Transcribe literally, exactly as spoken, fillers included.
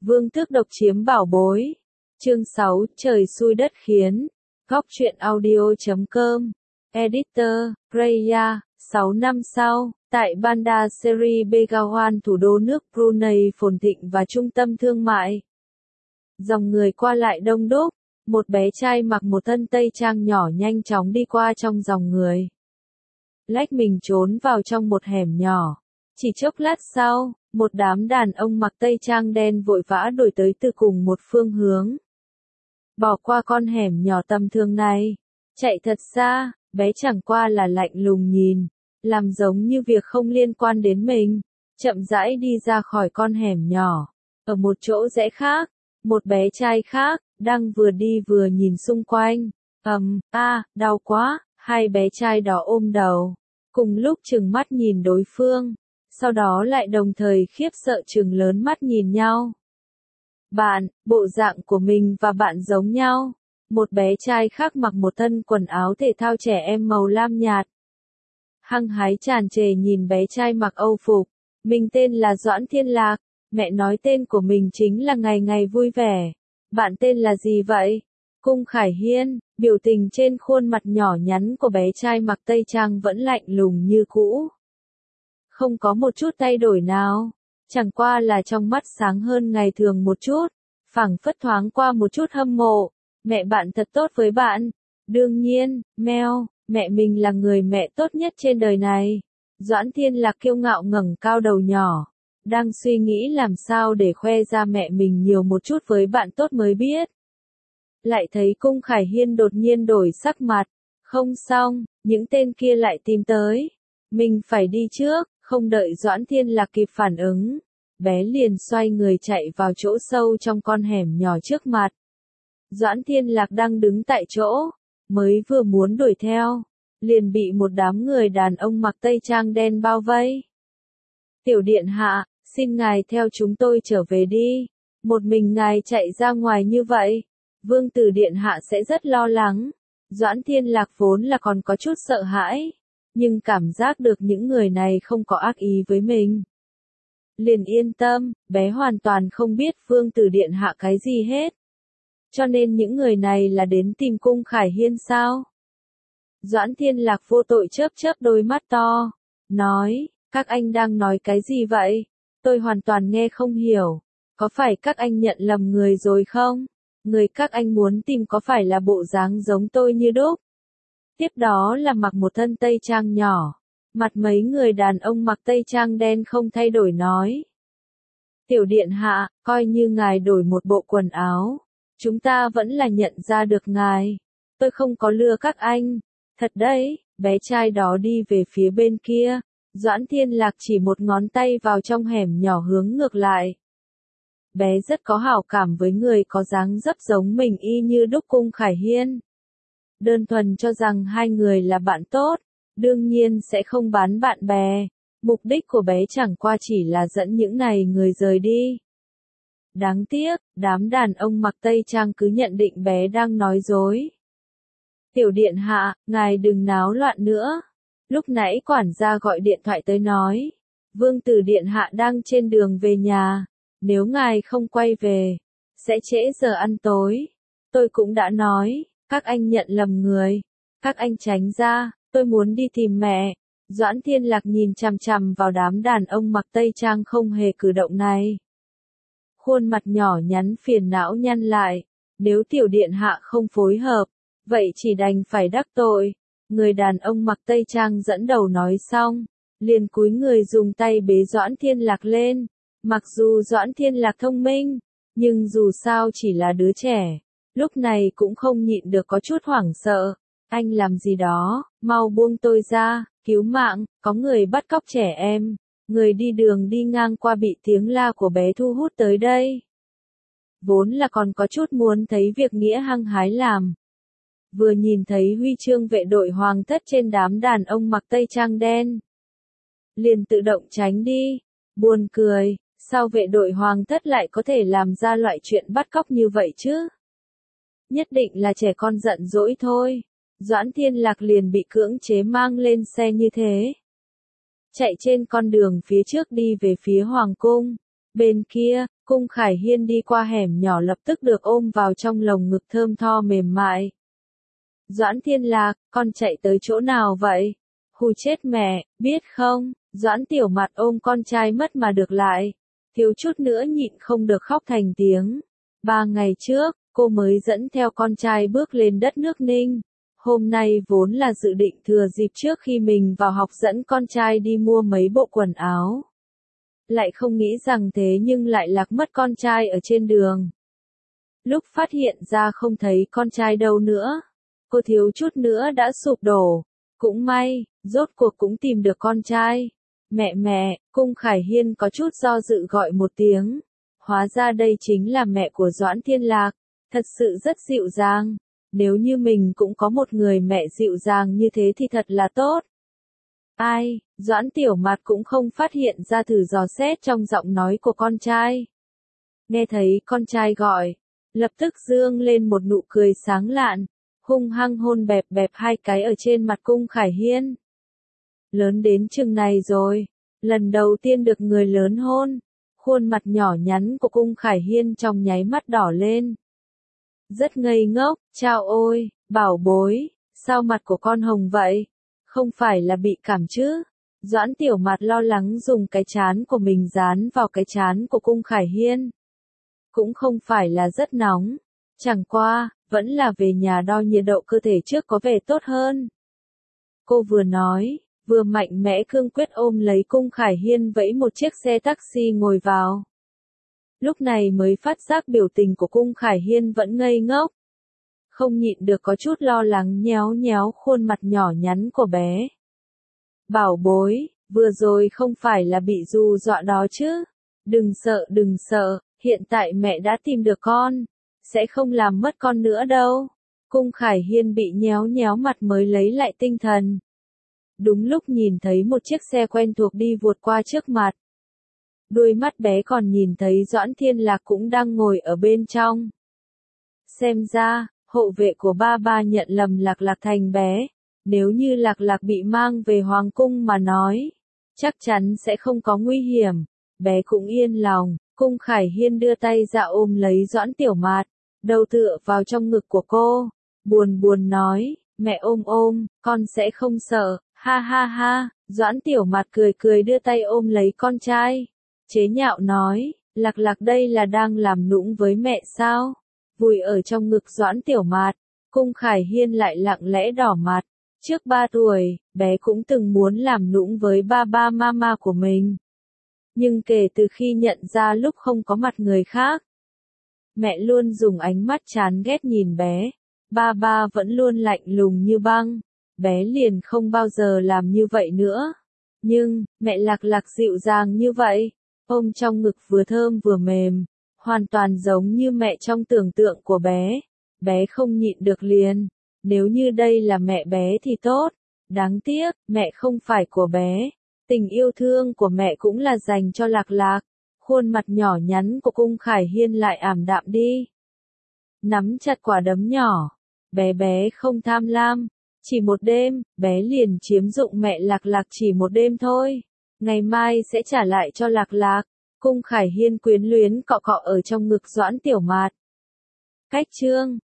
Vương tước độc chiếm bảo bối. Chương sáu, trời xui đất khiến. Góc truyện audio chấm com. Editor, Raya. sáu năm sau, tại Bandar Seri Begawan, thủ đô nước Brunei phồn thịnh và trung tâm thương mại. Dòng người qua lại đông đúc, một bé trai mặc một thân tây trang nhỏ nhanh chóng đi qua trong dòng người. Lách mình trốn vào trong một hẻm nhỏ. Chỉ chốc lát sau, một đám đàn ông mặc tây trang đen vội vã đuổi tới từ cùng một phương hướng. Bỏ qua con hẻm nhỏ tầm thường này, chạy thật xa, bé chẳng qua là lạnh lùng nhìn, làm giống như việc không liên quan đến mình, chậm rãi đi ra khỏi con hẻm nhỏ. Ở một chỗ rẽ khác, một bé trai khác, đang vừa đi vừa nhìn xung quanh. Ầm, a, đau quá, hai bé trai đó ôm đầu, cùng lúc trừng mắt nhìn đối phương, sau đó lại đồng thời khiếp sợ trừng lớn mắt nhìn nhau. Bạn, bộ dạng của mình và bạn giống nhau. Một bé trai khác mặc một thân quần áo thể thao trẻ em màu lam nhạt. Hăng hái tràn trề nhìn bé trai mặc âu phục. Mình tên là Doãn Thiên Lạc, mẹ nói tên của mình chính là ngày ngày vui vẻ. Bạn tên là gì vậy? Cung Khải Hiên, biểu tình trên khuôn mặt nhỏ nhắn của bé trai mặc tây trang vẫn lạnh lùng như cũ. Không có một chút thay đổi nào, chẳng qua là trong mắt sáng hơn ngày thường một chút, phảng phất thoáng qua một chút hâm mộ. Mẹ bạn thật tốt với bạn. Đương nhiên, Mel, mẹ mình là người mẹ tốt nhất trên đời này. Doãn Thiên Lạc kiêu ngạo ngẩng cao đầu nhỏ, đang suy nghĩ làm sao để khoe ra mẹ mình nhiều một chút với bạn tốt mới biết. Lại thấy Cung Khải Hiên đột nhiên đổi sắc mặt. Không xong, những tên kia lại tìm tới. Mình phải đi trước, không đợi Doãn Thiên Lạc kịp phản ứng. Bé liền xoay người chạy vào chỗ sâu trong con hẻm nhỏ trước mặt. Doãn Thiên Lạc đang đứng tại chỗ, mới vừa muốn đuổi theo, liền bị một đám người đàn ông mặc tây trang đen bao vây. Tiểu điện hạ, xin ngài theo chúng tôi trở về đi. Một mình ngài chạy ra ngoài như vậy, vương tử điện hạ sẽ rất lo lắng. Doãn Thiên Lạc vốn là còn có chút sợ hãi, nhưng cảm giác được những người này không có ác ý với mình, liền yên tâm. Bé hoàn toàn không biết vương tử điện hạ cái gì hết. Cho nên những người này là đến tìm Cung Khải Hiên sao? Doãn Thiên Lạc vô tội chớp chớp đôi mắt to, nói, các anh đang nói cái gì vậy? Tôi hoàn toàn nghe không hiểu. Có phải các anh nhận lầm người rồi không? Người các anh muốn tìm có phải là bộ dáng giống tôi như đúc? Tiếp đó là mặc một thân tây trang nhỏ. Mặt mấy người đàn ông mặc tây trang đen không thay đổi nói. Tiểu điện hạ, coi như ngài đổi một bộ quần áo, chúng ta vẫn là nhận ra được ngài. Tôi không có lừa các anh. Thật đấy, bé trai đó đi về phía bên kia. Doãn Thiên Lạc chỉ một ngón tay vào trong hẻm nhỏ hướng ngược lại. Bé rất có hảo cảm với người có dáng dấp giống mình y như đúc Cung Khải Hiên. Đơn thuần cho rằng hai người là bạn tốt, đương nhiên sẽ không bán bạn bè. Mục đích của bé chẳng qua chỉ là dẫn những này người rời đi. Đáng tiếc, đám đàn ông mặc tây trang cứ nhận định bé đang nói dối. Tiểu điện hạ, ngài đừng náo loạn nữa. Lúc nãy quản gia gọi điện thoại tới nói, vương tử điện hạ đang trên đường về nhà. Nếu ngài không quay về, sẽ trễ giờ ăn tối. Tôi cũng đã nói, các anh nhận lầm người. Các anh tránh ra, tôi muốn đi tìm mẹ. Doãn Thiên Lạc nhìn chằm chằm vào đám đàn ông mặc tây trang không hề cử động này. Khuôn mặt nhỏ nhắn phiền não nhăn lại. Nếu tiểu điện hạ không phối hợp, vậy chỉ đành phải đắc tội. Người đàn ông mặc tây trang dẫn đầu nói xong, liền cúi người dùng tay bế Doãn Thiên Lạc lên. Mặc dù Doãn Thiên Lạc thông minh, nhưng dù sao chỉ là đứa trẻ, lúc này cũng không nhịn được có chút hoảng sợ. Anh làm gì đó, mau buông tôi ra, cứu mạng, có người bắt cóc trẻ em. Người đi đường đi ngang qua bị tiếng la của bé thu hút tới đây. Vốn là còn có chút muốn thấy việc nghĩa hăng hái làm. Vừa nhìn thấy huy chương vệ đội hoàng thất trên đám đàn ông mặc tây trang đen, liền tự động tránh đi. Buồn cười, sao vệ đội hoàng thất lại có thể làm ra loại chuyện bắt cóc như vậy chứ? Nhất định là trẻ con giận dỗi thôi. Doãn Thiên Lạc liền bị cưỡng chế mang lên xe như thế. Chạy trên con đường phía trước đi về phía Hoàng cung. Bên kia, Cung Khải Hiên đi qua hẻm nhỏ lập tức được ôm vào trong lồng ngực thơm tho mềm mại. Doãn Thiên Lạc, con chạy tới chỗ nào vậy? Hù chết mẹ, biết không? Doãn Tiểu Mặt ôm con trai mất mà được lại. Thiếu chút nữa nhịn không được khóc thành tiếng. Ba ngày trước, cô mới dẫn theo con trai bước lên đất nước Ninh. Hôm nay vốn là dự định thừa dịp trước khi mình vào học dẫn con trai đi mua mấy bộ quần áo. Lại không nghĩ rằng thế nhưng lại lạc mất con trai ở trên đường. Lúc phát hiện ra không thấy con trai đâu nữa, cô thiếu chút nữa đã sụp đổ. Cũng may, rốt cuộc cũng tìm được con trai. Mẹ mẹ, Cung Khải Hiên có chút do dự gọi một tiếng. Hóa ra đây chính là mẹ của Doãn Thiên Lạc, thật sự rất dịu dàng. Nếu như mình cũng có một người mẹ dịu dàng như thế thì thật là tốt. Ai, Doãn Tiểu Mặt cũng không phát hiện ra thử dò xét trong giọng nói của con trai. Nghe thấy con trai gọi, lập tức dương lên một nụ cười sáng lạn, hung hăng hôn bẹp bẹp hai cái ở trên mặt Cung Khải Hiên. Lớn đến chừng này rồi, lần đầu tiên được người lớn hôn, khuôn mặt nhỏ nhắn của Cung Khải Hiên trong nháy mắt đỏ lên. Rất ngây ngốc, chao ôi, bảo bối, sao mặt của con hồng vậy? Không phải là bị cảm chứ? Doãn Tiểu Mặt lo lắng dùng cái trán của mình dán vào cái trán của Cung Khải Hiên. Cũng không phải là rất nóng, chẳng qua, vẫn là về nhà đo nhiệt độ cơ thể trước có vẻ tốt hơn. Cô vừa nói, vừa mạnh mẽ cương quyết ôm lấy Cung Khải Hiên vẫy một chiếc xe taxi ngồi vào. Lúc này mới phát giác biểu tình của Cung Khải Hiên vẫn ngây ngốc. Không nhịn được có chút lo lắng nhéo nhéo khuôn mặt nhỏ nhắn của bé. Bảo bối, vừa rồi không phải là bị dù dọa đó chứ? Đừng sợ đừng sợ, hiện tại mẹ đã tìm được con, sẽ không làm mất con nữa đâu. Cung Khải Hiên bị nhéo nhéo mặt mới lấy lại tinh thần. Đúng lúc nhìn thấy một chiếc xe quen thuộc đi vụt qua trước mặt. Đôi mắt bé còn nhìn thấy Doãn Thiên Lạc cũng đang ngồi ở bên trong. Xem ra, hộ vệ của ba ba nhận lầm Lạc Lạc thành bé. Nếu như Lạc Lạc bị mang về Hoàng cung mà nói, chắc chắn sẽ không có nguy hiểm. Bé cũng yên lòng. Cung Khải Hiên đưa tay ra ôm lấy Doãn Tiểu Mạt, đầu tựa vào trong ngực của cô. Buồn buồn nói, mẹ ôm ôm, con sẽ không sợ, ha ha ha. Doãn Tiểu Mạt cười cười đưa tay ôm lấy con trai. Chế nhạo nói, Lạc Lạc đây là đang làm nũng với mẹ sao? Vùi ở trong ngực Doãn Tiểu Mạt, Cung Khải Hiên lại lặng lẽ đỏ mặt. Trước ba tuổi, bé cũng từng muốn làm nũng với ba ba mama của mình. Nhưng kể từ khi nhận ra lúc không có mặt người khác, mẹ luôn dùng ánh mắt chán ghét nhìn bé. Ba ba vẫn luôn lạnh lùng như băng. Bé liền không bao giờ làm như vậy nữa. Nhưng, mẹ Lạc Lạc dịu dàng như vậy, ôm trong ngực vừa thơm vừa mềm, hoàn toàn giống như mẹ trong tưởng tượng của bé. Bé không nhịn được liền. Nếu như đây là mẹ bé thì tốt. Đáng tiếc, mẹ không phải của bé. Tình yêu thương của mẹ cũng là dành cho Lạc Lạc. Khuôn mặt nhỏ nhắn của Cung Khải Hiên lại ảm đạm đi. Nắm chặt quả đấm nhỏ. Bé bé không tham lam. Chỉ một đêm, bé liền chiếm dụng mẹ Lạc Lạc chỉ một đêm thôi. Ngày mai sẽ trả lại cho Lạc Lạc. Cung Khải Hiên quyến luyến cọ cọ ở trong ngực Doãn Tiểu Mạt. Cách chương